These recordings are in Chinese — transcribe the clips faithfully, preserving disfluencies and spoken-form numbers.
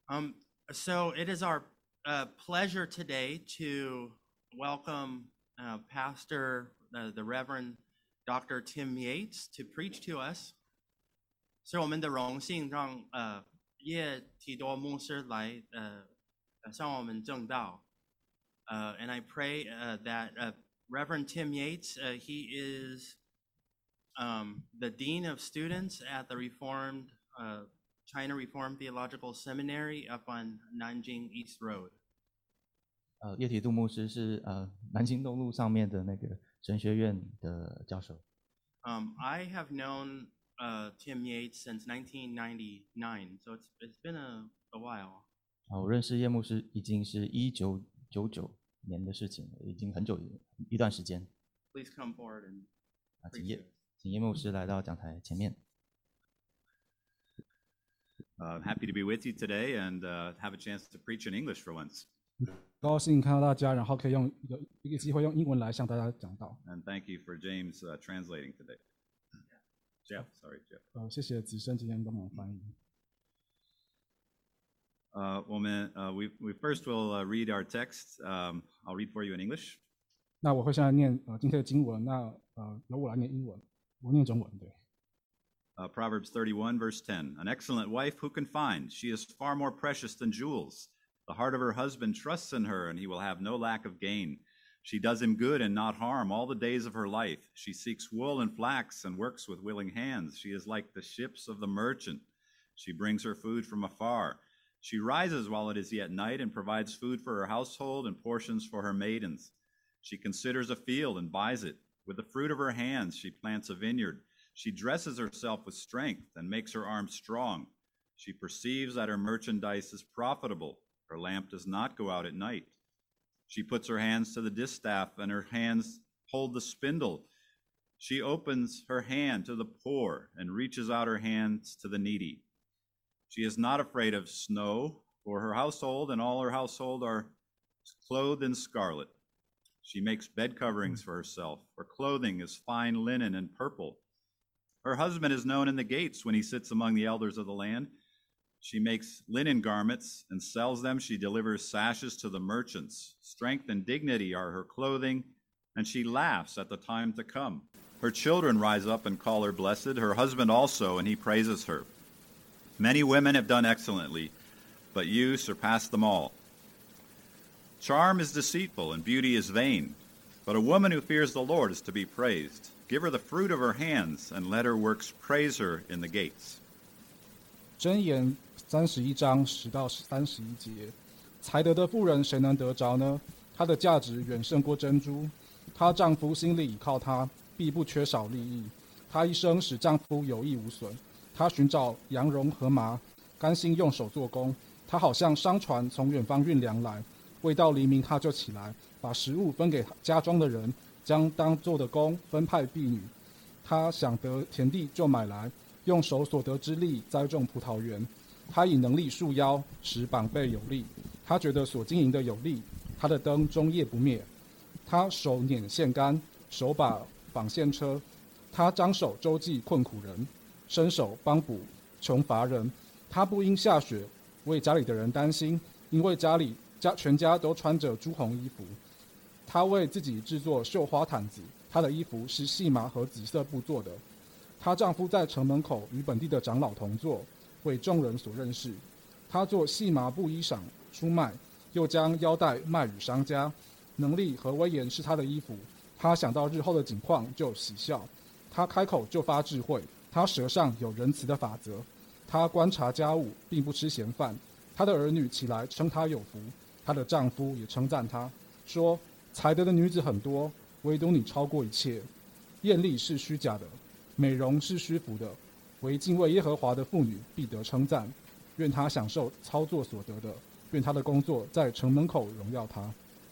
Um, so it is our uh, pleasure today to welcome uh, Pastor, uh, the Reverend Doctor Tim Yates to preach to us. 是我们的荣幸让呃叶提多牧师来呃向我们证道。Uh, and I pray uh, that uh, Reverend Tim Yates, uh, he is um, the Dean of Students at the Reformed uh, China Reformed Theological Seminary up on Nanjing East Road. 呃，叶提杜牧师是呃南京东路上面的那个神学院的教授。 Um, I have known uh, Tim Yates since nineteen ninety-nine, so it's it's been a a while. 啊，我认识叶牧师已经是一九九九年的事情了，已经很久一段时间。 Please come forward and 啊，请叶请叶牧师来到讲台前面。 Uh, happy to be with you today and uh, have a chance to preach in English for once. 高兴看到大家，然后可以用一个一个机会用英文来向大家讲道。 And thank you for James uh, translating today. Jeff, sorry, Jeff. 呃，谢谢子生今天帮忙翻译。 Uh, well, man, uh, we we first will uh, read our text. Um, I'll read for you in English. 那我会现在念呃今天的经文，那呃由我来念英文，我念中文，对。 Uh, Proverbs thirty-one, verse ten. An excellent wife who can find? She is far more precious than jewels. The heart of her husband trusts in her, and he will have no lack of gain. She does him good and not harm all the days of her life. She seeks wool and flax and works with willing hands. She is like the ships of the merchant. She brings her food from afar. She rises while it is yet night and provides food for her household and portions for her maidens. She considers a field and buys it. With the fruit of her hands, she plants a vineyard. She dresses herself with strength and makes her arms strong. She perceives that her merchandise is profitable. Her lamp does not go out at night. She puts her hands to the distaff and her hands hold the spindle. She opens her hand to the poor and reaches out her hands to the needy. She is not afraid of snow, for her household and all her household are clothed in scarlet. She makes bed coverings for herself. Her clothing is fine linen and purple. Her husband is known in the gates when he sits among the elders of the land. She makes linen garments and sells them. She delivers sashes to the merchants. Strength and dignity are her clothing, and she laughs at the time to come. Her children rise up and call her blessed, her husband also, and he praises her. Many women have done excellently, but you surpass them all. Charm is deceitful and beauty is vain, but a woman who fears the Lord is to be praised. Give her the fruit of her hands, and let her works praise her in the gates. 箴言三十一章十到三十一节，才德的妇人谁能得着呢？她的价值远胜过珍珠。她丈夫心里倚靠她，必不缺少利益。她一生使丈夫有益无损。她寻找羊绒和麻，甘心用手做工。她好像商船从远方运粮来，未到黎明她就起来，把食物分给家中的人，将当做的工分派婢女。她想得田地就买来，用手所得之力栽种葡萄园。她以能力束腰，使膀背有力。她觉得所经营的有利，她的灯终夜不灭。她手捻线杆，手把绑线车。她张手周济困苦人，伸手帮补穷乏人。她不因下雪为家里的人担心，因为家里家全家都穿着朱红衣服。她为自己制作绣花毯子，她的衣服是细麻和紫色布做的。她丈夫在城门口与本地的长老同坐，为众人所认识。她做细麻布衣裳出卖，又将腰带卖与商家。能力和威严是她的衣服。她想到日后的景况就喜笑。她开口就发智慧。她舌上有仁慈的法则。她观察家务，并不吃闲饭。她的儿女起来称她有福。她的丈夫也称赞她，说：才德的女子很多，唯独你超过一切。艳丽是虚假的，美容是虚浮的，唯敬畏耶和华的妇女必得称赞。愿她享受操作所得的，愿她的工作在城门口荣耀她。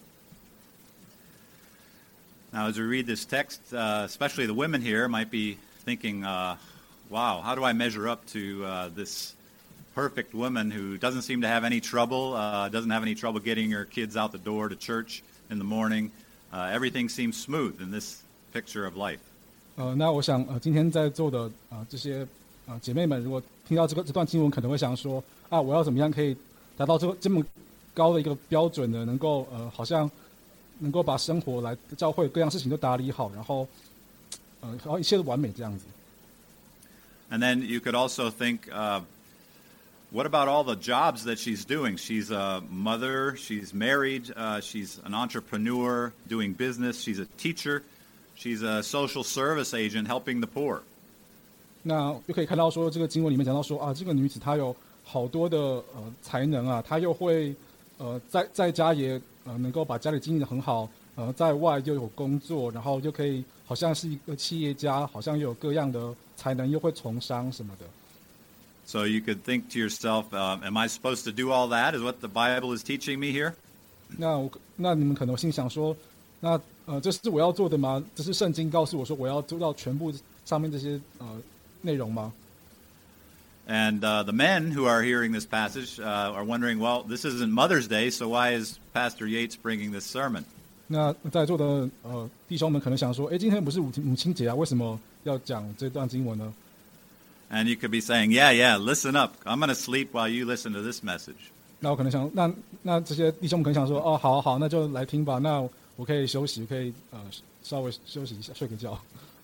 Now, as we read this text, uh, especially the women here might be thinking, uh, wow, how do I measure up to uh, this perfect woman who doesn't seem to have any trouble, uh, doesn't have any trouble getting her kids out the door to church in the morning. Uh, everything seems smooth in this picture of life. 呃，那我想，呃，今天在座的呃这些呃姐妹们，如果听到这个这段经文，可能会想说，啊，我要怎么样可以达到这个这么高的一个标准呢，能够呃好像能够把生活来教会各样事情都打理好，然后呃然后一切都完美这样子。 And then you could also think, uh, what about all the jobs that she's doing? She's a mother, she's married, uh, she's an entrepreneur doing business, she's a teacher, she's a social service agent helping the poor. 那就可以看到说，这个经文里面讲到说啊，这个女子她有好多的呃才能啊，她又会呃在在家也呃能够把家里经营得很好，呃在外又有工作，然后又可以好像是一个企业家，好像又有各样的才能，又会从商什么的。 So you could think to yourself, uh, am I supposed to do all that? Is what the Bible is teaching me here? 那我那你们可能心想说，那呃这是我要做的吗？这是圣经告诉我说我要做到全部上面这些呃内容吗？ And uh, the men who are hearing this passage uh, are wondering, well, this isn't Mother's Day, so why is Pastor Yates bringing this sermon? 那在座的呃弟兄们可能想说，哎，今天不是母母亲节啊，为什么要讲这段经文呢？ And you could be saying, yeah, yeah, listen up. I'm going to sleep while you listen to this message. 那我可能想，那那这些弟兄们可能想说，哦，好好，那就来听吧。那我可以休息，可以呃稍微休息一下，睡个觉。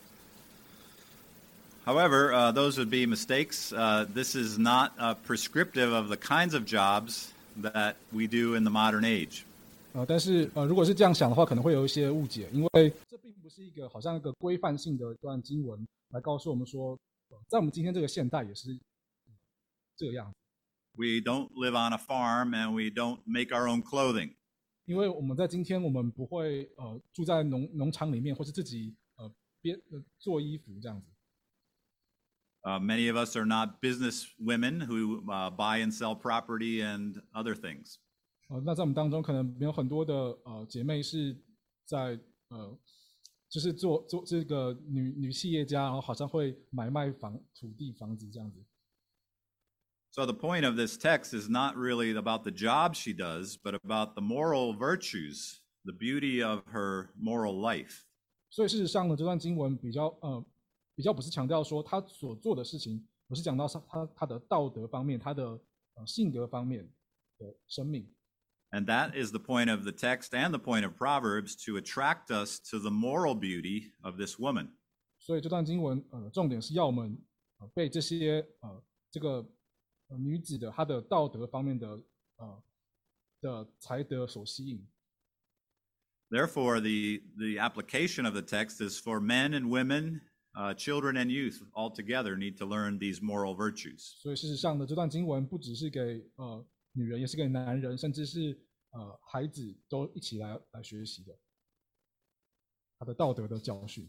However, uh, those would be mistakes. Uh, this is not uh, prescriptive of the kinds of jobs that we do in the modern age. 呃，但是呃，如果是这样想的话，可能会有一些误解，因为这并不是一个好像一个规范性的一段经文来告诉我们说，呃、在我们今天这个现代也是这个样子。 We don't live on a farm and we don't make our own clothing. 因为我们在今天，我们不会呃住在农农场里面，或是自己呃编呃做衣服这样子。 Uh, many of us are not business women who uh, buy and sell property and other things. 呃，那在我们当中，可能没有很多的呃姐妹是在呃，就是做做这个女女企业家，然后好像会买卖房土地、房子这样子。 So the point of this text is not really about the job she does, but about the moral virtues, the beauty of her moral life. 所以事实上呢，这段经文比较呃比较不是强调说她所做的事情，而是讲到她她的道德方面、她的呃性格方面的生命。 And that is the point of the text and the point of Proverbs, to attract us to the moral beauty of this woman. 所以这段经文呃重点是要我们呃被这些呃这个呃女子的她的道德方面的呃的才德所吸引。 Therefore, the, the application of the text is for men and women, uh, children and youth all together need to learn these moral virtues. 所以事实上呢，这段经文不只是给呃女人，也是给男人，甚至是呃孩子都一起来来学习的，他的道德的教训。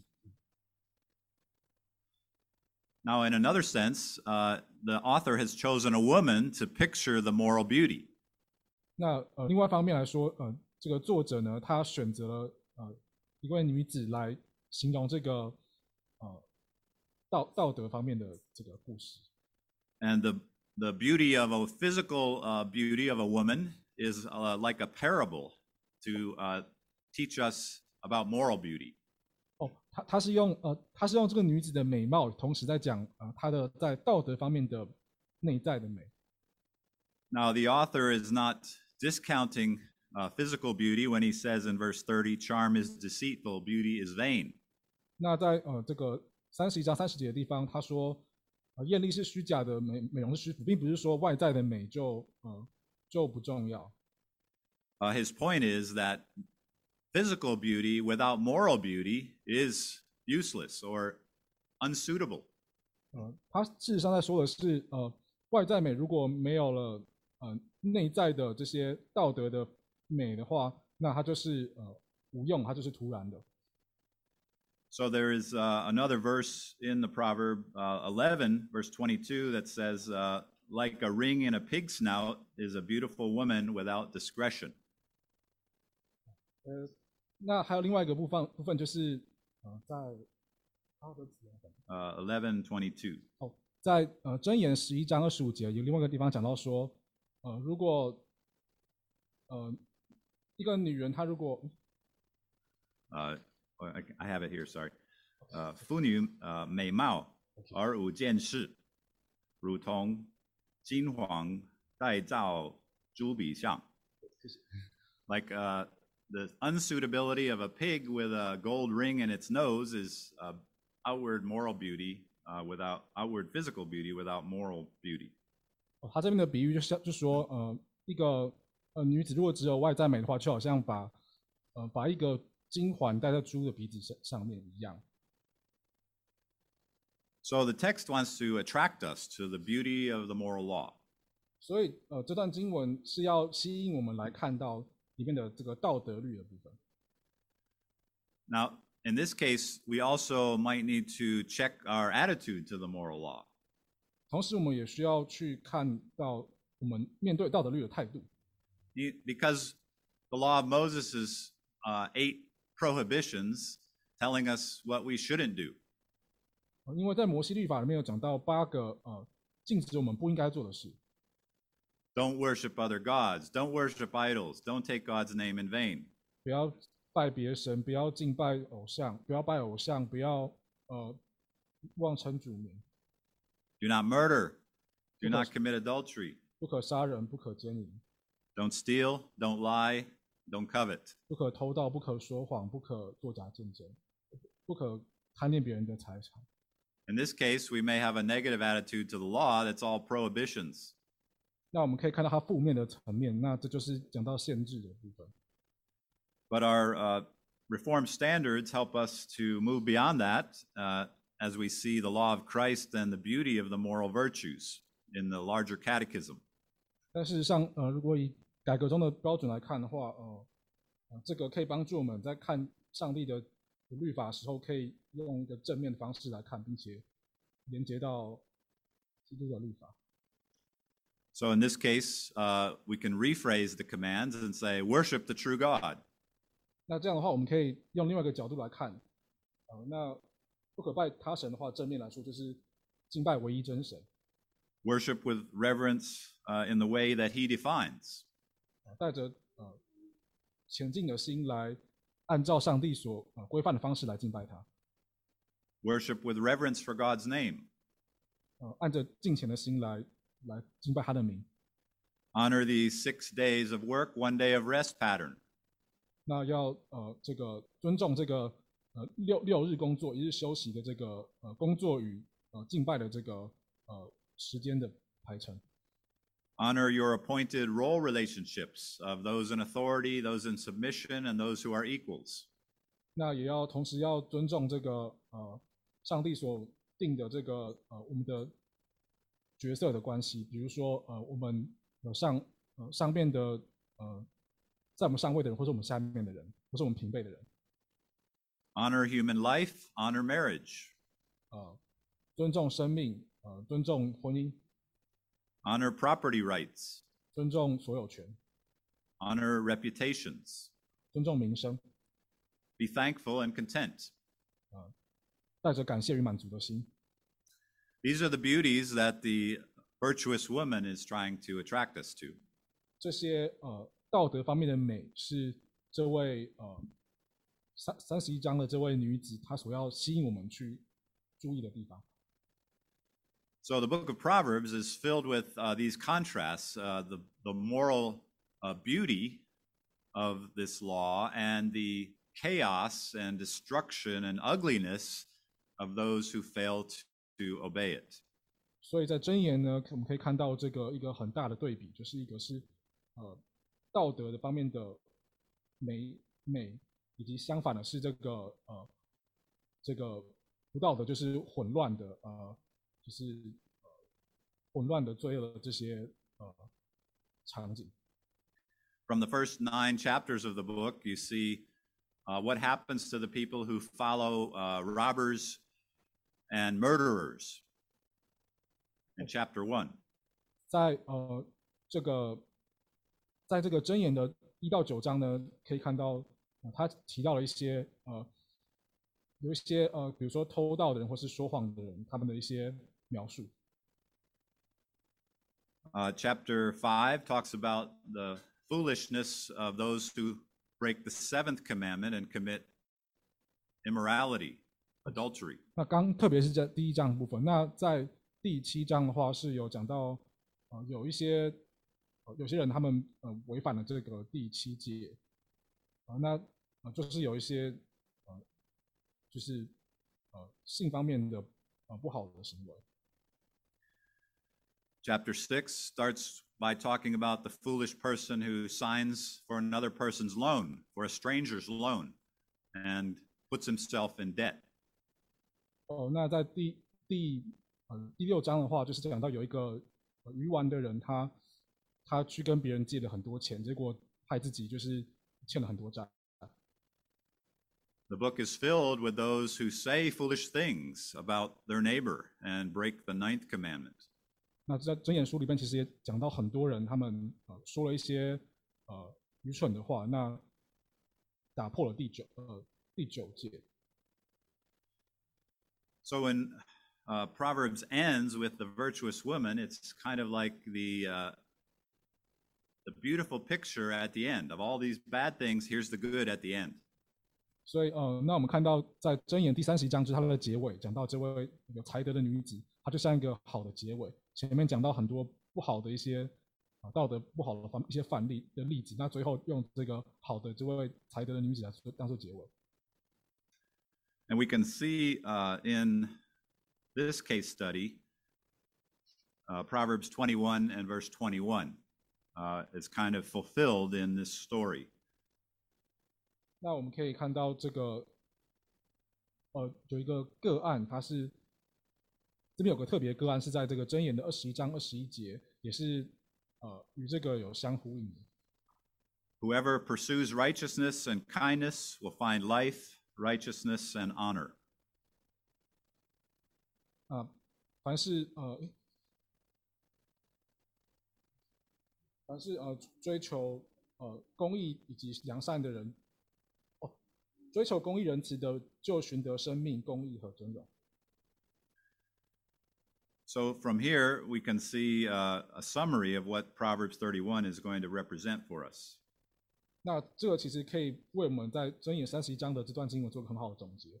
Now, in another sense, uh, the author has chosen a woman to picture the moral beauty. 那呃另外一方面来说，呃这个作者呢，他选择了呃一位女子来形容这个呃道道德方面的这个故事。 And the, the beauty of a physical uh, beauty of a woman is uh, like a parable to uh, teach us about moral beauty. 哦，他他是用呃他是用这个女子的美貌，同时在讲啊、呃、她的在道德方面的内在的美。 Now, the author is not discounting uh, physical beauty when he says in verse thirty, charm is deceitful, beauty is vain. 那在呃这个三十一章三十节的地方，他说，呃艳丽是虚假的，美美容是虚浮，并不是说外在的美就呃就不重要。 Uh, his point is that physical beauty without moral beauty is useless or unsuitable. 呃，他事实上在说的是，呃，外在美如果没有了呃内在的这些道德的美的话，那它就是呃无用，它就是徒然的。 So there is uh, another verse in the proverb uh, eleven, verse twenty-two, that says, uh, like a ring in a pig's snout is a beautiful woman without discretion. 呃，那还有另外一个部分部分就是呃在他的 Uh, eleven twenty-two. 哦，在呃箴言十一章二十五节有另外一个地方讲到说，呃，如果呃一个女人她如果 Uh, I, I have it here, sorry. Uh, 妇女uh, 美貌而无见识，如同金黄带造猪比相. Like uh, the unsuitability of a pig with a gold ring in its nose is uh, outward moral beauty uh, without outward physical beauty without moral beauty. 哦，他这边的比喻就像就说，呃，一个呃女子如果只有外在美的话，就好像把呃把一个金环戴在猪的鼻子上上面一样。 So the text wants to attract us to the beauty of the moral law. 所以呃这段经文是要吸引我们来看到里面的这个道德律的部分。 Now, in this case, we also might need to check our attitude to the moral law. 同时，我们也需要去看到我们面对道德律的态度。 Because the law of Moses is uh, eight prohibitions telling us what we shouldn't do. 因为在摩西律法里面有讲到八个呃禁止我们不应该做的事。 Don't worship other gods. Don't worship idols. Don't take God's name in vain. 不要拜别神，不要敬拜偶像，不要拜偶像，不要呃妄称主名。 Do not murder. Do not commit adultery. 不可杀人，不可奸淫。 Don't steal. Don't lie. Don't covet. 不可偷盗，不可说谎，不可作假见证，不可贪恋别人的财产。 In this case, we may have a negative attitude to the law that's all prohibitions. 那我们可以看到它负面的层面，那这就是讲到限制的部分。 But our uh, Reformed standards help us to move beyond that uh, as we see the law of Christ and the beauty of the moral virtues in the larger catechism. 但事实上，呃，如果以改革中的标准来看的话，呃，呃这个可以帮助我们在看上帝的律法的时候，可以用一个正面的方式来看，并且连接到基督的律法。 So in this case, uh, we can rephrase the commands and say, worship the true God. 那这样的话，我们可以用另外一个角度来看，呃，那不可拜他神的话，正面来说就是敬拜唯一真神。 Worship with reverence uh, in the way that he defines. 带着呃前进的心来，按照上帝所呃规范的方式来敬拜他。 Worship with reverence for God's name. 呃，按着敬虔的心来来敬拜他的名。 Honor the six days of work, one day of rest pattern. 那要呃这个尊重这个呃六六日工作一日休息的这个呃工作与呃敬拜的这个呃时间的排程。 Honor your appointed role relationships of those in authority, those in submission, and those who are equals. 那也要同时要尊重这个呃上帝所定的这个呃我们的角色的关系，比如说呃我们有上呃上面的呃在我们上位的人，或者我们下面的人，或是我们平辈的人。 Honor human life, honor marriage. 呃，尊重生命，呃，尊重婚姻。 Honor property rights. 尊重所有权。 Honor reputations. 尊重名声。 Be thankful and content. 呃，带着感谢与满足的心。 These are the beauties that the virtuous woman is trying to attract us to. 这些呃道德方面的美是这位呃三三十一章的这位女子她所要吸引我们去注意的地方。 So the book of Proverbs is filled with uh, these contrasts, uh, the, the moral uh, beauty of this law and the chaos and destruction and ugliness of those who fail to, to obey it. 所以在箴言呢，我们可以看到这个一个很大的对比，就是一个是呃道德的方面的美美，以及相反的是这个呃这个不道德，就是混乱的呃就是呃混乱的罪恶的这些呃场景。 From the first nine chapters of the book, you see uh, what happens to the people who follow uh, robbers and murderers in chapter one. 在呃这个在这个箴言的一到九章呢，可以看到、呃、他提到了一些呃有一些呃比如说偷盗的人或是说谎的人，他们的一些描述。 Uh, chapter five talks about the foolishness of those who break the seventh commandment and commit immorality, adultery. 那刚特别是在第一章的部分，那在第七章的话是有讲到，呃，有一些呃有些人他们呃违反了这个第七诫，啊、那呃就是有一些呃就是呃性方面的呃不好的行为。 Chapter six starts by talking about the foolish person who signs for another person's loan, for a stranger's loan, and puts himself in debt. 哦，那在第第呃第六章的话，就是讲到有一个呃鱼丸的人，他他去跟别人借了很多钱，结果害自己就是欠了很多债。 The book is filled with those who say foolish things about their neighbor and break the ninth commandment. 那在箴言书里边，其实也讲到很多人，他们呃说了一些呃愚蠢的话，那打破了第九呃第九诫。 So when uh, Proverbs ends with the virtuous woman, it's kind of like the uh, the beautiful picture at the end of all these bad things. Here's the good at the end. 所以呃，那我们看到在箴言第三十一章，就是它的结尾，讲到这位有才德的女子，她就像一个好的结尾。前面讲到很多不好的一些啊道德不好的范一些范例的例子，那最后用这个好的这位才德的女子来当做结尾。 And we can see uh, in this case study, uh, Proverbs twenty-one and verse twenty-one uh, is kind of fulfilled in this story. 那我们可以看到这个，呃，有一个个案，它是这边有个特别个案，是在这个箴言的二十一章二十一节，也是呃与这个有相呼应的。 Whoever pursues righteousness and kindness will find life, righteousness, and honor. 啊，凡是呃，凡是呃追求呃公义以及良善的人，哦，追求公义仁慈的，就寻得生命、公义和尊荣。 So from here, we can see uh, a summary of what Proverbs thirty-one is going to represent for us. 那这个其实可以为我们在箴言三十一章的这段经文做个很好的总结。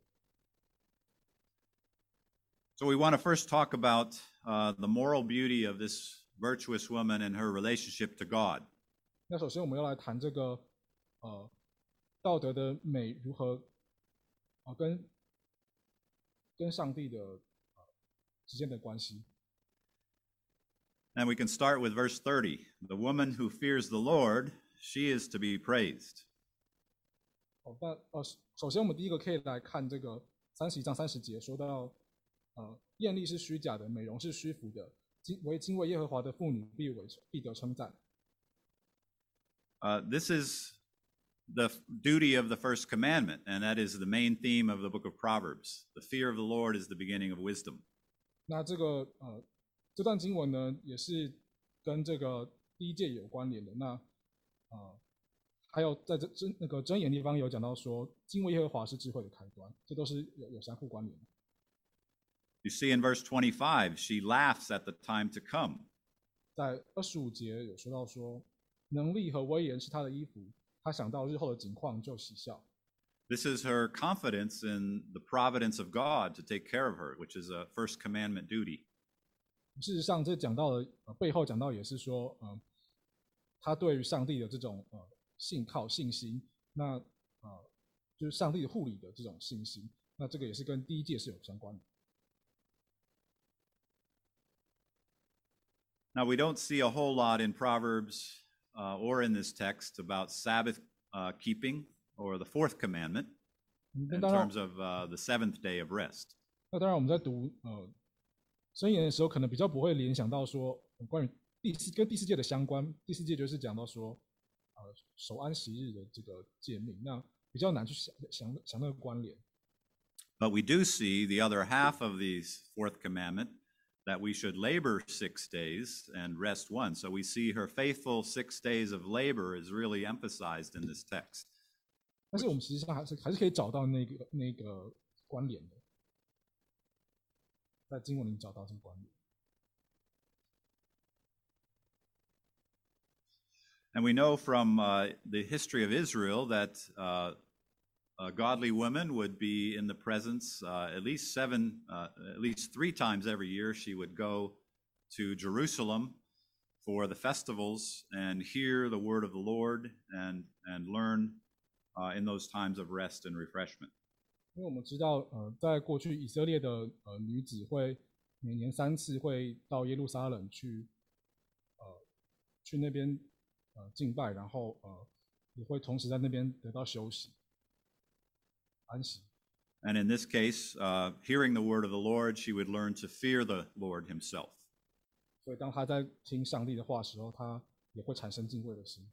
So we want to first talk about uh, the moral beauty of this virtuous woman and her relationship to God. 那首先我们要来谈这个呃道德的美如何啊、呃、跟跟上帝的、呃、之间的关系。 And we can start with verse thirty. The woman who fears the Lord, she is to be praised. 哦，那呃首先我们第一个可以来看这个三十一章三十节，说到呃艳丽是虚假的，美容是虚浮的，敬为敬畏耶和华的妇女必为必得称赞。 Uh, this is the duty of the first commandment, and that is the main theme of the book of Proverbs. The fear of the Lord is the beginning of wisdom. 那这个呃这段经文呢，也是跟这个第一诫有关联的。那呃还有在这真那个箴言地方有讲到说，敬畏耶和华是智慧的开端，这都是有有相互关联的。 You see in verse twenty-five, she laughs at the time to come. 在二十五节有说到说，能力和威严是他的衣服，他想到日后的景况就喜笑。 This is her confidence in the providence of God to take care of her, which is a first commandment duty. 事实上，这讲到的、呃、背后讲到也是说，呃，他对于上帝的这种呃信靠信心，那呃就是上帝的护理的这种信心，那这个也是跟第一诫是有相关的。 Now, we don't see a whole lot in Proverbs uh, or in this text about Sabbath uh, keeping or the fourth commandment in terms of uh, the seventh day of rest. 那当然，我们在读呃箴言的时候，可能比较不会联想到说、呃、关于第四跟第四诫的相关。第四诫就是讲到说，呃，守安息日的这个诫命，那比较难去想想想那个关联。 But we do see the other half of the fourth commandment, that we should labor six days and rest one. So we see her faithful six days of labor is really emphasized in this text. 但是我们实际上还是还是可以找到那个那个关联的，在经文里找到这个关联。 And we know from uh, the history of Israel that uh, a godly woman would be in the presence uh, at least seven, uh, at least three times every year. She would go to Jerusalem for the festivals and hear the word of the Lord and, and learn uh, in those times of rest and refreshment. 因为我们知道，呃，在过去以色列的呃女子会每年三次会到耶路撒冷去，呃，去那边呃敬拜，然后呃也会同时在那边得到休息、安息。 And in this case, uh, hearing the word of the Lord, she would learn to fear the Lord himself. 所以当她在听上帝的话的时候，她也会产生敬畏的心。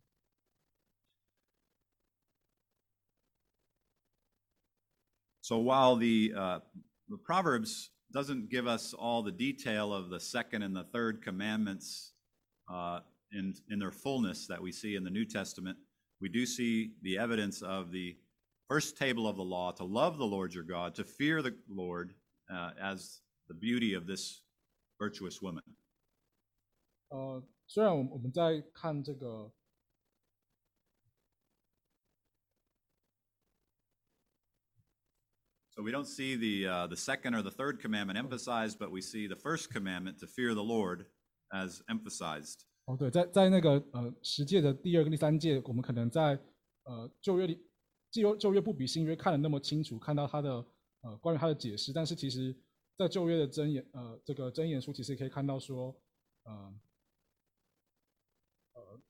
So while the, uh, the Proverbs doesn't give us all the detail of the second and the third commandments uh, in, in their fullness that we see in the New Testament, we do see the evidence of the first table of the law, to love the Lord your God, to fear the Lord uh, as the beauty of this virtuous woman. 呃，虽然我们我们在看这个。 So we don't see the, uh, the second or the third commandment emphasized, but we see the first commandment to fear the Lord as emphasized. 哦，对，在在那个呃十诫的第二个、第三诫，我们可能在呃旧约里，旧旧约不比新约看得那么清楚，看到它的呃关于它的解释，但是其实，在旧约的箴言呃这个箴言书，其实可以看到说，呃呃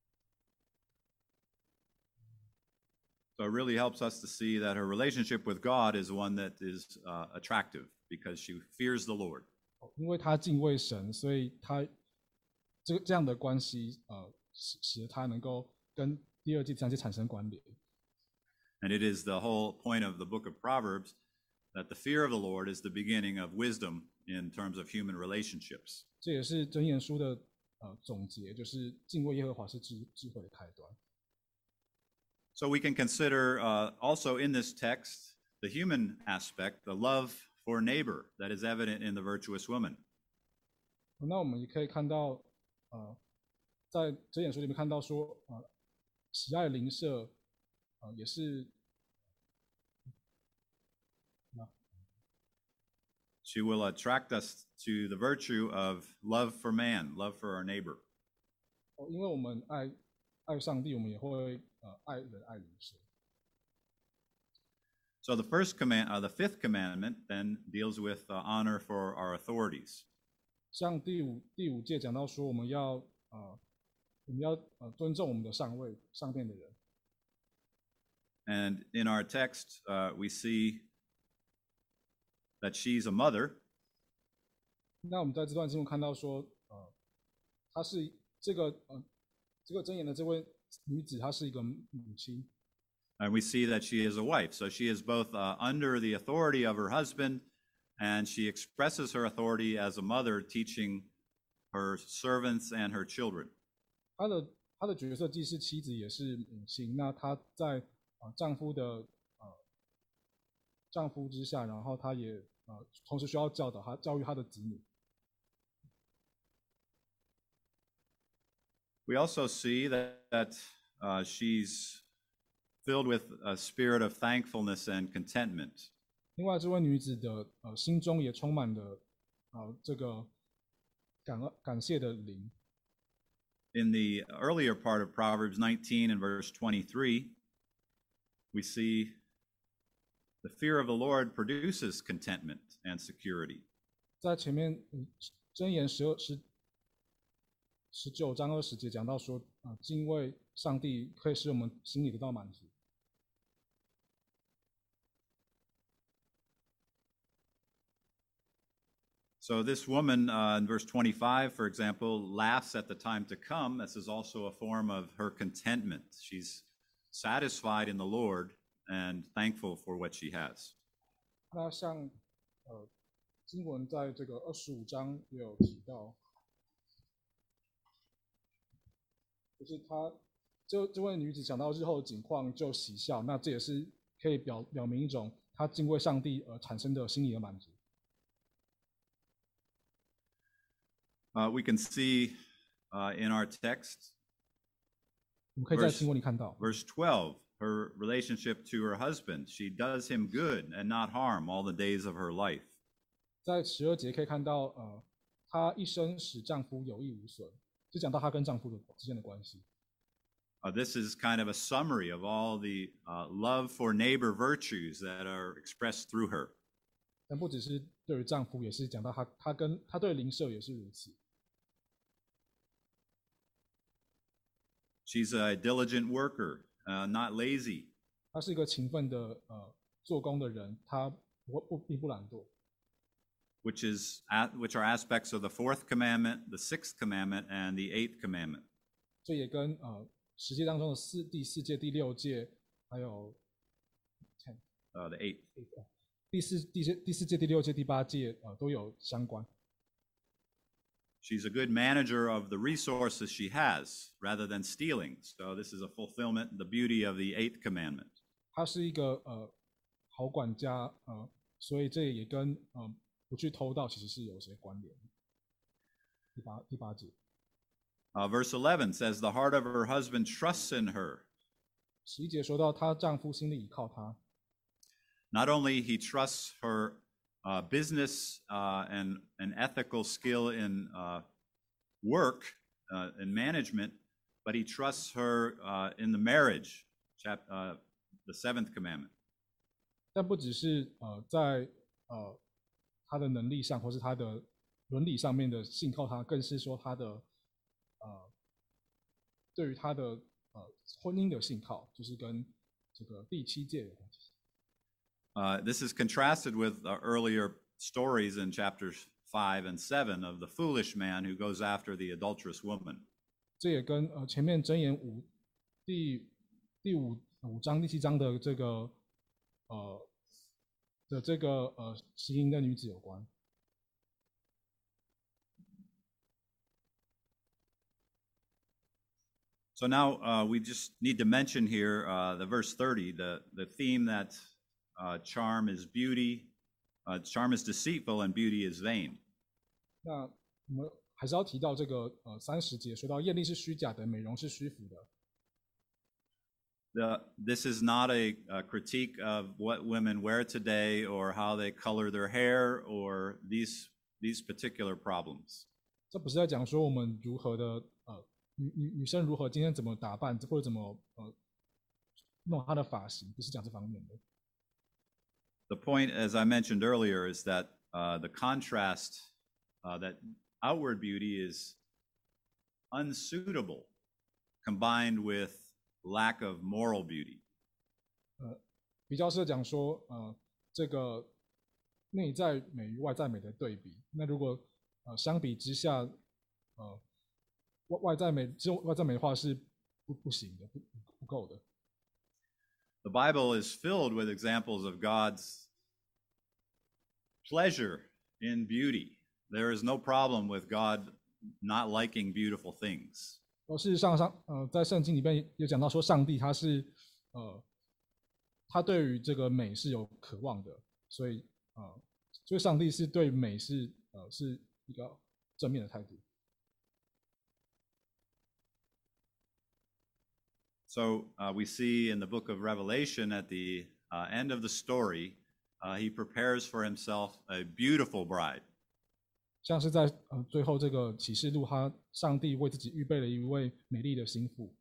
So it really helps us to see that her relationship with God is one that is uh, attractive because she fears the Lord. 因为他敬畏神，所以他这个这样的关系，呃，使使得他能够跟第二季、第三季产生关联。 And it is the whole point of the book of Proverbs that the fear of the Lord is the beginning of wisdom in terms of human relationships. 这也是箴言书的呃总结，就是敬畏耶和华是智智慧的开端。 So we can consider uh, also in this text the human aspect, the love for neighbor that is evident in the virtuous woman. 那我们也可以看到，呃，在箴言书里面看到说，呃，喜爱邻舍，呃，也是。 She will attract us to the virtue of love for man, love for our neighbor. 哦，因为我们爱爱上帝，我们也会呃爱人爱邻舍。 So the first command, uh, the fifth commandment, then deals with uh, honor for our authorities. 像第五第五诫讲到说，我们要呃我们要呃尊重我们的上位上面的人。 And in our text, uh, we see that she's a mother. 那我们在这段经文看到说，呃，她是这个呃这个箴言的这位女子，她是一个母亲。 And we see that she is a wife. So she is both uh, under the authority of her husband, and she expresses her authority as a mother, teaching her servants and her children. 她的她的角色既是妻子，也是母亲。那她在呃丈夫的呃丈夫之下，然后她也呃同时需要教导她教育她的子女。 We also see that, that uh, she's filled with a spirit of thankfulness and contentment. 另外，这位女子的呃心中也充满了呃这个感恩感谢的灵。 In the earlier part of Proverbs nineteen and verse twenty-three, we see the fear of the Lord produces contentment and security. 在前面箴言十二十十九章二十节讲到说，啊、呃，敬畏上帝可以使我们心里得到满足。 So this woman uh, in verse twenty-five, for example, laughs at the time to come. This is also a form of her contentment. She's satisfied in the Lord and thankful for what she has. 那像呃经文在这个二十五章也有提到，就是她这这位女子讲到日后的景况就喜笑，那这也是可以表表明一种她敬畏上帝而产生的心理的满足。 Uh, we can see uh, in our text, 我们可以在经文里看到 verse twelve, her relationship to her husband. She does him good and not harm all the days of her life. 在十二节可以看到，呃，她一生使丈夫有益无损。 就讲到她跟丈夫的之间的关系。 Uh, this is kind of a summary of all the uh, love for neighbor virtues that are expressed through her. 但不只是对于丈夫，也是讲到她，她跟她对邻舍也是如此。 She's a diligent worker, uh, not lazy. 她是一个勤奋的呃做工的人，她不不并不懒惰。 Which is at, which are aspects of the fourth commandment, the sixth commandment, and the eighth commandment. 这也跟呃十诫当中的四第四诫、第六诫，还有 Uh, the eighth. 第四第四第四诫、第六诫、第八诫呃都有相关。 She's a good manager of the resources she has rather than stealing. So this is a fulfillment, the beauty of the eighth commandment. 她是一个呃好管家，呃，所以这也跟呃不去偷盗其实是有些关联。第八第八节。 Uh, verse eleven says, the heart of her husband trusts in her. 十一节说到，她丈夫心里倚靠她。 Not only he trusts her uh, business uh, and an ethical skill in uh, work uh, and management, but he trusts her uh, in the marriage, chap- uh, the seventh commandment. 但不只是呃在呃她的能力上，或是她的伦理上面的信靠她，更是说她的呃对于她的呃婚姻的信靠，就是跟这个第七诫有关系。 Uh, this is contrasted with uh, earlier stories in chapters five and seven of the foolish man who goes after the adulterous woman. 这也跟呃前面箴言五第第五五章第七章的这个呃的这个呃行淫的女子有关。 So now uh, we just need to mention here uh, the verse thirty, the, the theme that uh, charm is beauty, uh, charm is deceitful and beauty is vain. 那我们还是要提到这个呃三十节，说到艳丽是虚假的，美容是虚浮的。 The, this is not a, a critique of what women wear today or how they color their hair or these, these particular problems. 这不是在讲说我们如何的呃女女女生如何今天怎么打扮或者怎么呃弄她的发型，不是讲这方面的。 The point, as I mentioned earlier, is that uh, the contrast, uh, that outward beauty is unsuitable combined with lack of moral beauty. 呃，比较是讲说呃这个内在美与外在美的对比。那如果呃相比之下，呃外外在美只有外在美的话是不不行的，不不够的。 The Bible is filled with examples of God's pleasure in beauty. There is no problem with God not liking beautiful things. 而事实上，上呃，在圣经里面有讲到说，上帝他是呃，他对于这个美是有渴望的，所以呃，所以上帝是对美是呃是一个正面的态度。 So uh, we see in the book of Revelation at the uh, end of the story, uh, he prepares for himself a beautiful bride. 像是在呃最后这个启示录，他上帝为自己预备了一位美丽的心腹。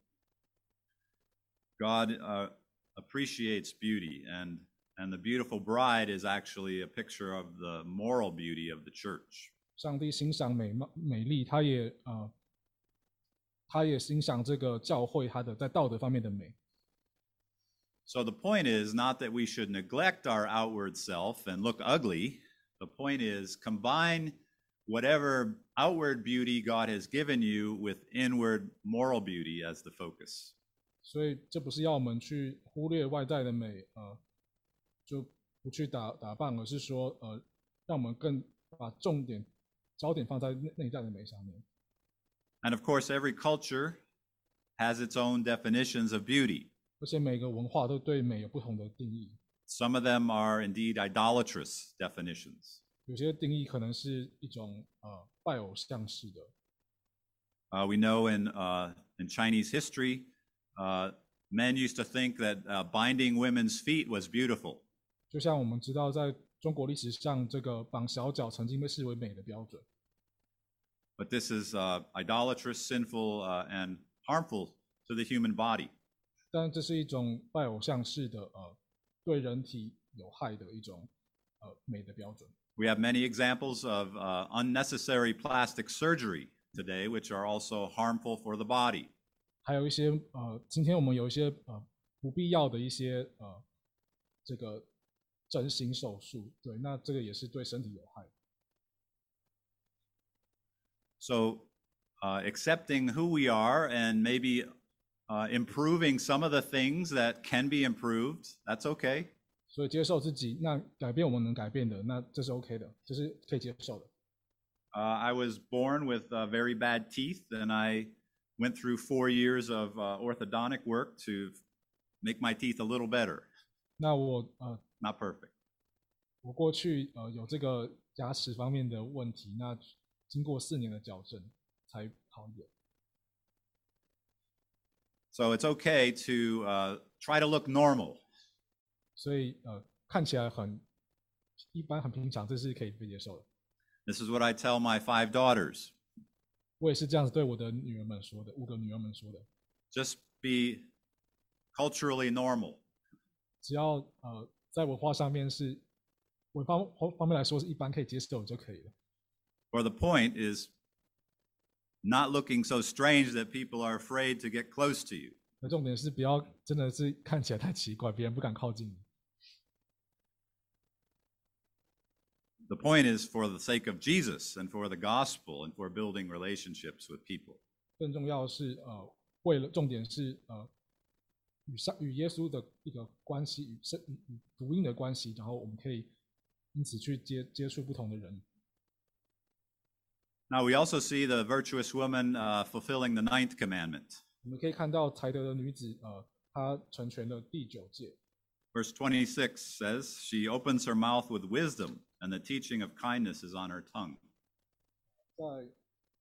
God uh, appreciates beauty, and and the beautiful bride is actually a picture of the moral beauty of the church. 上帝欣赏美貌美丽，他也呃，他也欣赏这个教会他的在道德方面的美。 So the point is not that we should neglect our outward self and look ugly. The point is combine whatever outward beauty God has given you with inward moral beauty as the focus. 所以这不是要我们去忽略外在的美，呃，就不去打打扮，而是说，呃，让我们更把重点焦点放在内内在的美上面。 And of course, every culture has its own definitions of beauty. 而且每个文化都对美有不同的定义。 Some of them are indeed idolatrous definitions. 有些定义可能是一种呃拜偶像式的。 Uh, we know in uh, in Chinese history, uh, men used to think that uh, binding women's feet was beautiful. 就像我们知道，在中国历史上，这个绑小脚曾经被视为美的标准。 but this is uh, idolatrous, sinful, uh, and harmful to the human body. 但这是一种拜偶像式的呃，对人体有害的一种呃美的标准。 We have many examples of uh, unnecessary plastic surgery today, which are also harmful for the body. 还有一些呃，今天我们有一些呃不必要的一些呃这个整形手术，对，那这个也是对身体有害的。 So, uh, accepting who we are and maybe uh, improving some of the things that can be improved, that's okay. 所以接受自己，那改变我们能改变的，那这是 OK 的，这是可以接受的。 Uh, I was born with uh, very bad teeth, and I went through four years of uh, orthodontic work to make my teeth a little better. 那我呃， Not perfect. 我过去呃有这个牙齿方面的问题，那经过四年的矫正才好一点。 So it's okay to uh, try to look normal. 所以呃看起来很一般很平常，这是可以被接受的。 This is what I tell my five daughters. 我也是这样子对我的女儿们说的，五个女儿们说的。 Just be culturally normal. 只要呃在文化上面是文化方面来说是一般可以接受就可以了。 Or the point is not looking so strange that people are afraid to get close to you. 那重点是不要真的是看起来太奇怪，别人不敢靠近你。 The point is for the sake of Jesus and for the gospel and for building relationships with people. 更重要的是，呃，为了重点是呃与上与耶稣的一个关系，与圣与福音的关系，然后我们可以因此去接接触不同的人。 Now we also see the virtuous woman uh, fulfilling the ninth commandment. 我们可以看到才德的女子，呃，她成全了第九诫。 Verse twenty-six says, "She opens her mouth with wisdom, and the teaching of kindness is on her tongue." 在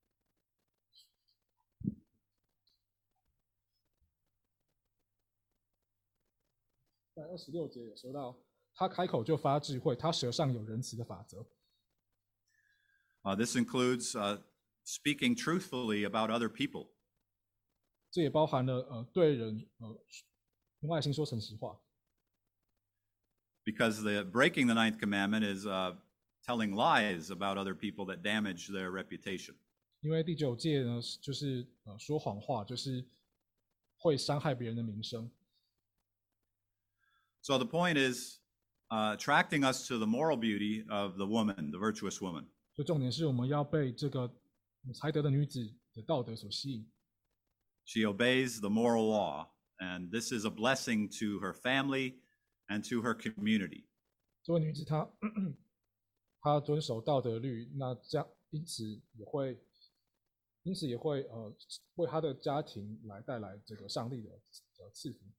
在二十六节有说到，她开口就发智慧，她舌上有仁慈的法则。 Uh, this includes uh, speaking truthfully about other people. 这也包含了呃对人呃用爱心说诚实话。 Because the breaking the ninth commandment is uh, telling lies about other people that damage their reputation. 因为第九诫呢，就是呃说谎话，就是会伤害别人的名声。 So the point is uh, attracting us to the moral beauty of the woman, the virtuous woman. 所以重点是我们要被这个才德的女子的道德所吸引。 She obeys the moral law, and this is a blessing to her family and to her community. 这位女子她她遵守道德律，那这样因此也会因此也会呃为她的家庭来带来这个上帝的呃赐福。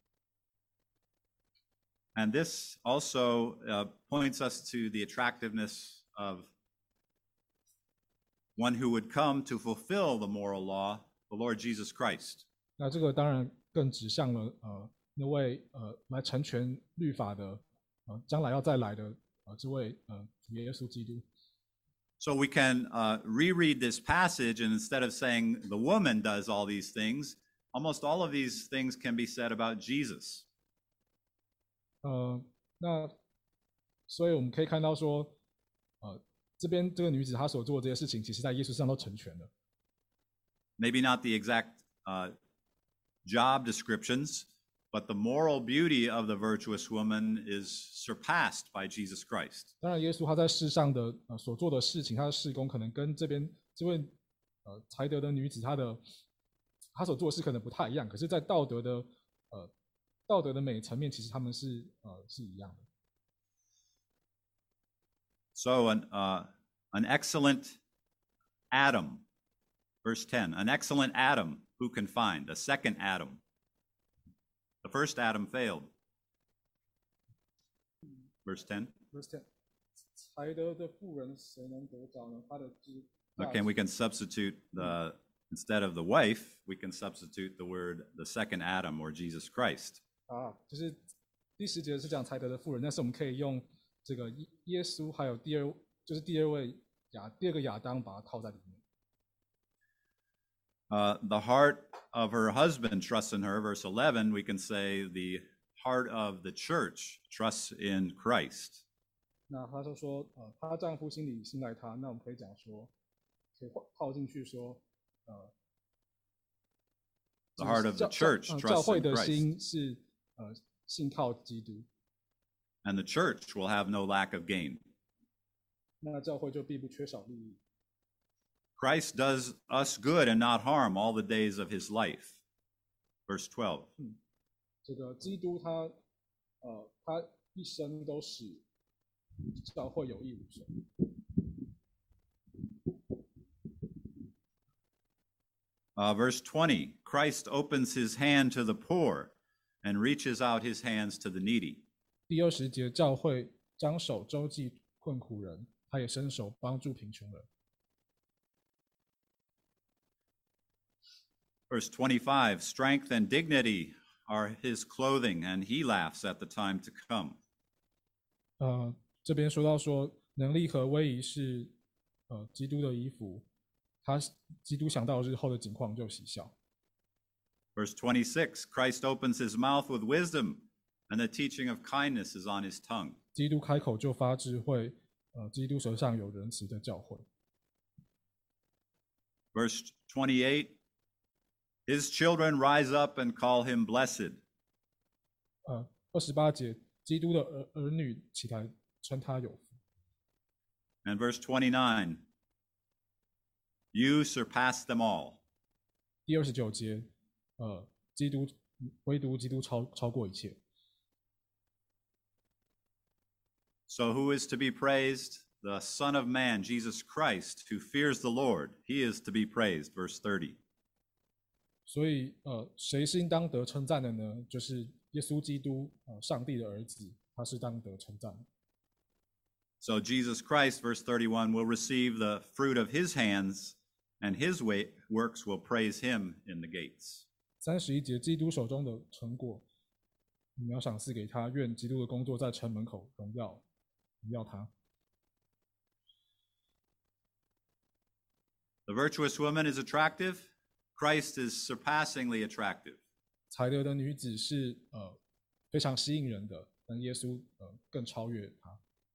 And this also uh, points us to the attractiveness of one who would come to fulfill the moral law, the Lord Jesus Christ. 那这个当然更指向了呃那位呃来成全律法的呃将来要再来的呃这位呃主耶稣基督。 So we can uh, reread this passage, and instead of saying the woman does all these things, almost all of these things can be said about Jesus. 呃，那所以我们可以看到说，呃，这边这个女子她所做的这些事情，其实在耶稣身上都成全了。 Maybe not the exact uh, job descriptions, but the moral beauty of the virtuous woman is surpassed by Jesus Christ. 当然，耶稣他在世上的呃所做的事情，他的事工可能跟这边这位呃才德的女子她的她所做的事可能不太一样，可是，在道德的呃道德的美层面，其实他们是呃是一样的。 So an uh, an excellent Adam, verse ten, an excellent Adam who can find a second Adam. The first Adam failed. Verse ten. Verse ten， 才德的妇人谁能得着呢？她的知。 Okay, we can substitute the instead of the wife, we can substitute the word the second Adam or Jesus Christ. 啊，就是第十节是讲才德的妇人，但是我们可以用这个耶稣还有第二就是第二位亚第二个亚当把它套在里面。 Uh, the heart of her husband trusts in her. Verse eleven, we can say the heart of the church trusts in Christ. 那他就说，呃，她丈夫心里信赖她，那我们可以讲说，可以套进去说，呃， The heart of the 教 church 呃 trusts 教会 in 的 Christ. 心是呃信靠基督， And the church will have no lack of gain. 那教会就必不缺少利益。 Christ does us good and not harm all the days of his life. Verse twelve. 这个基督他，呃，他一生都使教会有益无损。 Uh, verse twenty, Christ opens his hand to the poor and reaches out his hands to the needy. 第二十节，教会将手周济困苦人，他也伸手帮助贫穷人。 Verse twenty-five, strength and dignity are his clothing, and he laughs at the time to come. 呃，这边说到说，能力和威仪是呃基督的衣服，他基督想到日后的景况就喜笑。 Verse twenty-six, Christ opens his mouth with wisdom, and the teaching of kindness is on his tongue. 基督开口就发智慧，呃，基督舌上有仁慈的教诲。 Verse twenty-eight, his children rise up and call him blessed. 呃，二十八节，基督的儿儿女起来称他有福。 And verse twenty-nine, you surpass them all. 第二十九节，呃，基督唯独基督超超过一切。 So who is to be praised? The Son of Man, Jesus Christ, who fears the Lord. He is to be praised. Verse thirty. 所以，呃，谁是应当得称赞的呢？就是耶稣基督，呃，上帝的儿子，他是当得称赞的。 So Jesus Christ, verse thirty-one, will receive the fruit of his hands, and his way, works will praise him in the gates. 三十一节，基督手中的成果，你要赏赐给他，愿基督的工作在城门口荣耀荣耀他。 The virtuous woman is attractive. Christ is surpassingly attractive. 才德的女子是呃非常吸引人的，但耶稣呃更超越她。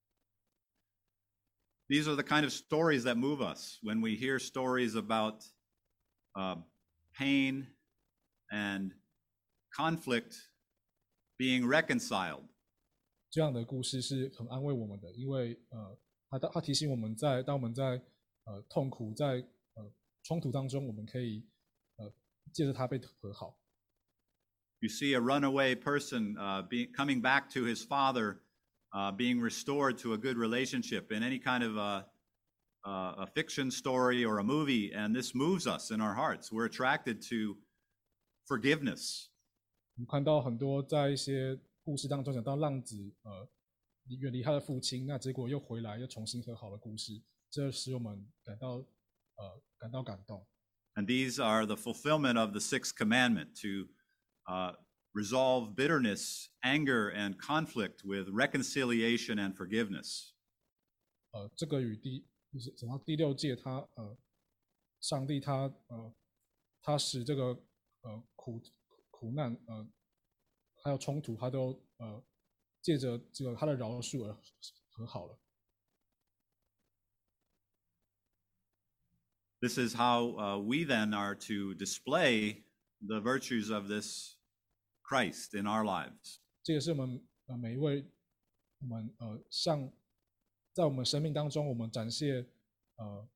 These are the kind of stories that move us when we hear stories about uh, pain and conflict being reconciled. 这样的故事是很安慰我们的，因为呃，他他提醒我们在当我们在呃痛苦在呃冲突当中，我们可以呃借着他被和好。 You see a runaway person uh, being, coming back to his father, uh, being restored to a good relationship in any kind of a, uh, a fiction story or a movie, and this moves us in our hearts. We're attracted to forgiveness. 我们看到很多在一些故事当中讲到浪子呃远离他的父亲，那结果又回来又重新和好的故事，这使我们感到呃感到感动。 And these are the fulfillment of the sixth commandment to uh, resolve bitterness, anger, and conflict with reconciliation and forgiveness. 呃，这个与第讲到第六诫，他呃，上帝他呃，他使这个呃苦苦难呃，还有冲突，他都呃借着这个他的饶恕而和好了。 This is how uh, we then are to display the virtues of this Christ in our lives. 这也是我们呃每一位我们呃向在我们生命当中，我们展现呃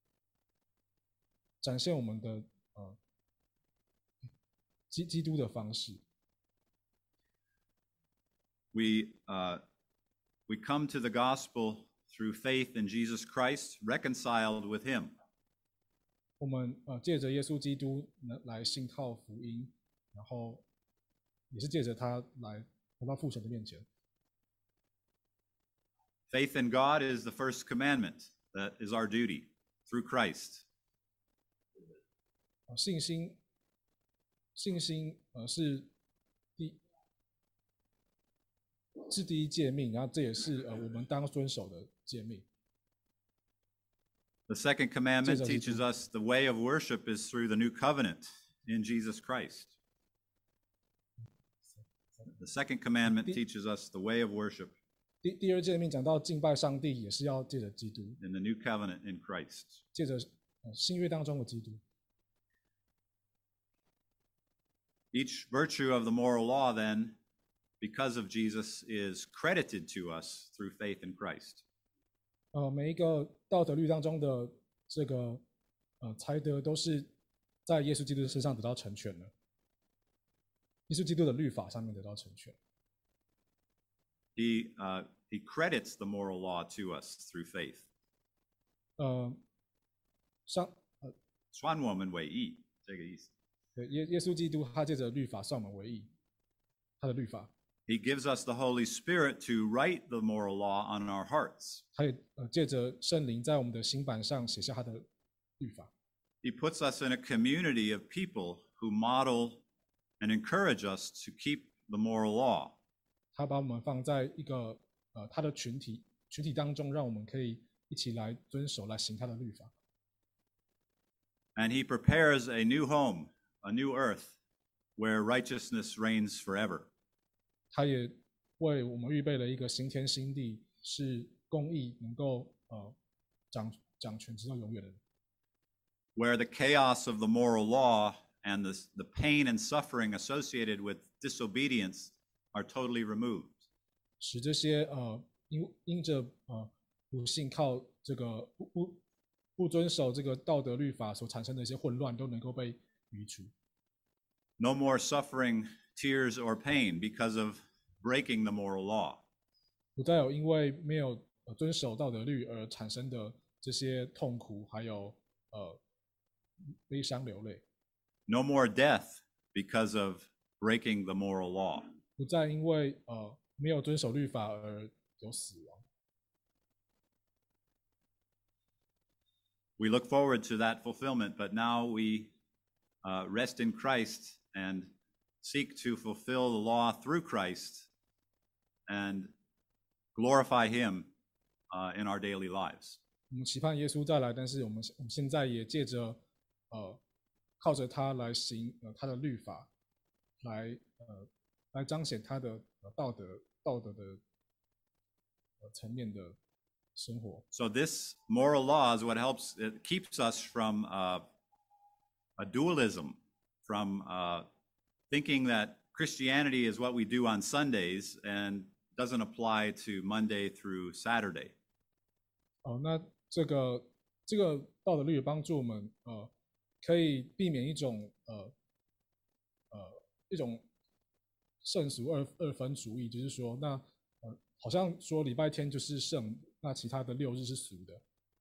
展现我们的呃基基督的方式。 We, uh, we come to the gospel through faith in Jesus Christ, reconciled with him. 我们呃借着耶稣基督来来信靠福音，然后也是借着他来来到父神的面前。 Faith in God is the first commandment. That is our duty through Christ. 呃信心，信心呃是第是第一诫命，然后这也是呃我们当遵守的诫命。 The second commandment teaches us the way of worship is through the new covenant in Jesus Christ. The second commandment teaches us the way of worship 第第二诫里面讲到敬拜上帝也是要借着基督， in the new covenant in Christ. 借着呃新约当中的基督。 Each virtue of the moral law, then, because of Jesus, is credited to us through faith in Christ. 呃，每一个道德律当中的这个呃才德，都是在耶稣基督身上得到成全的。耶稣基督的律法上面得到成全。 He, uh, he credits the moral law to us through faith. 呃，上呃， 算我们为义，这个意思。 对耶耶稣基督，他借着律法算我们为义，他的律法， He gives us the Holy Spirit to write the moral law on our hearts. 他也呃借着圣灵在我们的心板上写下他的律法。 He puts us in a community of people who model and encourage us to keep the moral law. 他把我们放在一个呃他的群体群体当中，让我们可以一起来遵守、来行他的律法。 And he prepares a new home, a new earth, where righteousness reigns forever. 他也为我们预备了一个新天新地，是公义能够呃掌掌权直到永远的。 Where the chaos of the moral law and the, the pain and suffering associated with disobedience are totally removed. 使这些呃因因着呃不信靠这个不不不遵守这个道德律法所产生的一些混乱都能够被移除。 No more suffering, tears, or pain because of breaking the moral law. 不再有因为没有呃遵守道德律而产生的这些痛苦，还有呃悲伤流泪。 No more death because of breaking the moral law. 不再因为呃没有遵守律法而有死亡。 We look forward to that fulfillment, but now we uh, rest in Christ and seek to fulfill the law through Christ and glorify Him uh, in our daily lives. 我们期盼耶稣再来，但是我们我们现在也借着呃靠着他来行呃他的律法，来呃来彰显他的呃道德道德的呃层面的生活。 So this moral law is what helps, it keeps us from uh, a dualism, from uh, thinking that Christianity is what we do on Sundays and doesn't apply to Monday through Saturday. 哦，那这个这个道德律帮助我们呃可以避免一种呃呃一种圣俗二二分主义，就是说那呃好像说礼拜天就是圣，那其他的六日是俗的。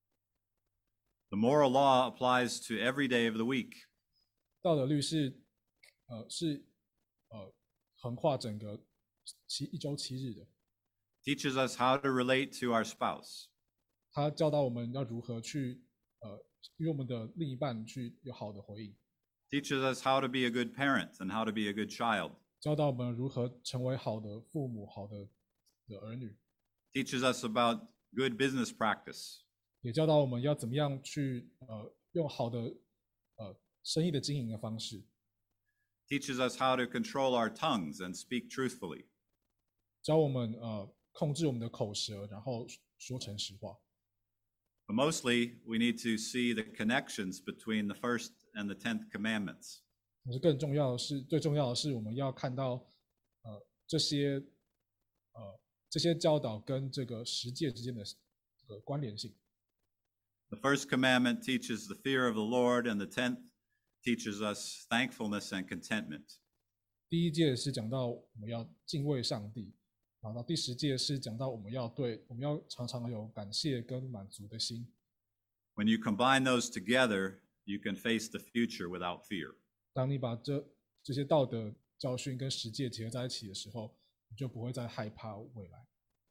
The moral law applies to every day of the week. 道德律是呃是呃横跨整个七一周七日的， Teaches us how to relate to our spouse. 他教导我们要如何去呃与我们的另一半去有好的回应， Teaches us how to be a good parent and how to be a good child. 教导我们如何成为好的父母、好的的儿女， Teaches us about good business practice. 也教导我们要怎么样去呃用好的呃生意的经营的方式， Teaches us how to control our tongues and speak truthfully. 教我们呃控制我们的口舌，然后说诚实话。 But mostly, we need to see the connections between the first and the tenth commandments. 可是更重要的是，最重要的是，我们要看到呃这些呃这些教导跟这个十诫之间的这个关联性。 The first commandment teaches the fear of the Lord, and the tenth teaches us thankfulness and contentment. 第一诫是讲到我们要敬畏上帝，然后到第十诫是讲到我们要对我们要常常有感谢跟满足的心。 When you combine those together, you can face the future without fear. 当你把这这些道德教训跟十诫结合在一起的时候，你就不会再害怕未来。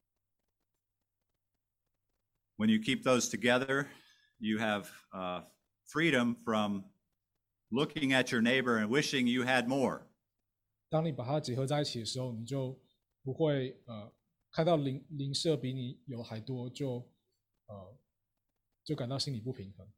When you keep those together, you have uh, freedom from looking at your neighbor and wishing you had more. 当你把它结合在一起的时候，你就不会呃看到邻邻舍比你有还多，就呃就感到心里不平衡。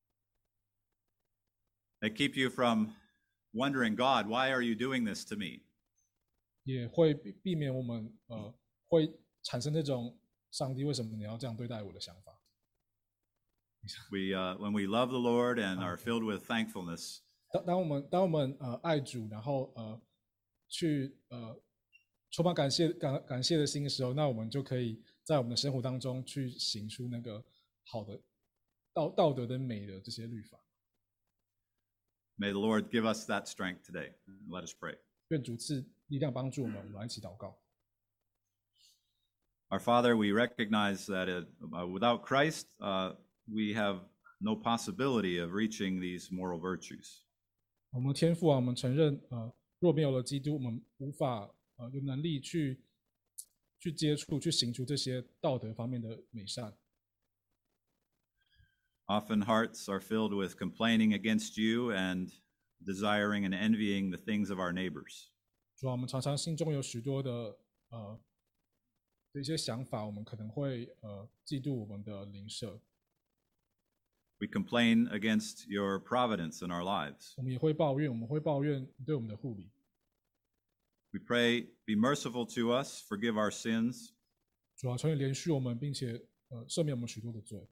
They keep you from wondering, God, why are you doing this to me? 也会避避免我们呃会产生那种上帝为什么你要这样对待我的想法。 We, uh, when we love the Lord and are filled with thankfulness, 当当我们当我们呃爱主，然后呃去呃充满感谢感感谢的心的时候，那我们就可以在我们的生活当中去行出那个好的道道德的美的这些律法。 may the Lord give us that strength today. Let us pray. 愿主赐力量帮助我们，我们来一起祷告。 Our Father, we recognize that it, uh, without Christ, uh, we have no possibility of reaching these moral virtues. 我们天父啊，我们承认，呃，若没有了基督，我们无法呃有能力去去接触、去行出这些道德方面的美善。 Often hearts are filled with complaining against you and desiring and envying the things of our neighbors. 主啊，我们常常心中有许多的呃的一些想法，我们可能会呃嫉妒我们的邻舍， We complain against your providence in our lives. 我们也会抱怨，我们会抱怨你对我们的护理。 We pray, be merciful to us, forgive our sins, 主啊，求你连续我们，并且呃赦免我们许多的罪，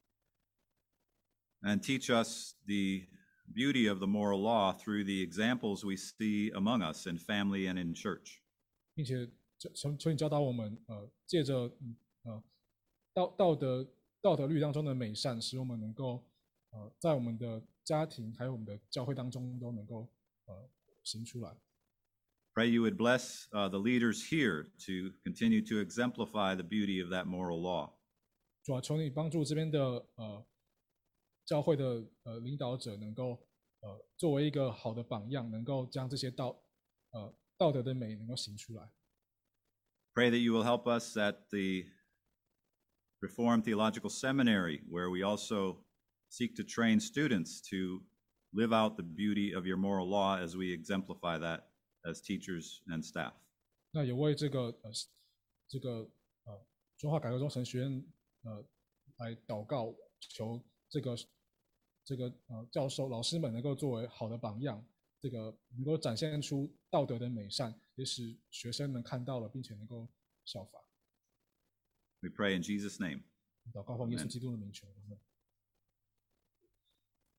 and teach us the beauty of the moral law through the examples we see among us in family and in church. 并且求求求你教导我们，呃，借着嗯呃道道德道德律当中的美善，使我们能够呃在我们的家庭还有我们的教会当中都能够呃行出来。 Pray you would bless uh, the leaders here to continue to exemplify the beauty of that moral law. 主啊，求你帮助这边的呃教会的呃领导者，能够呃作为一个好的榜样，能够将这些道呃道德的美能够行出来。 Pray that you will help us at the Reformed Theological Seminary, where we also seek to train students to live out the beauty of your moral law as we exemplify that as teachers and staff. 那也为这个呃这个呃中华改革中神学院呃来祷告，求这个这个呃教授老师们能够作为好的榜样，这个能够展现出道德的美善，也使学生们看到了，并且能够效法。 We pray in Jesus' name. 祷告奉耶稣基督的名求。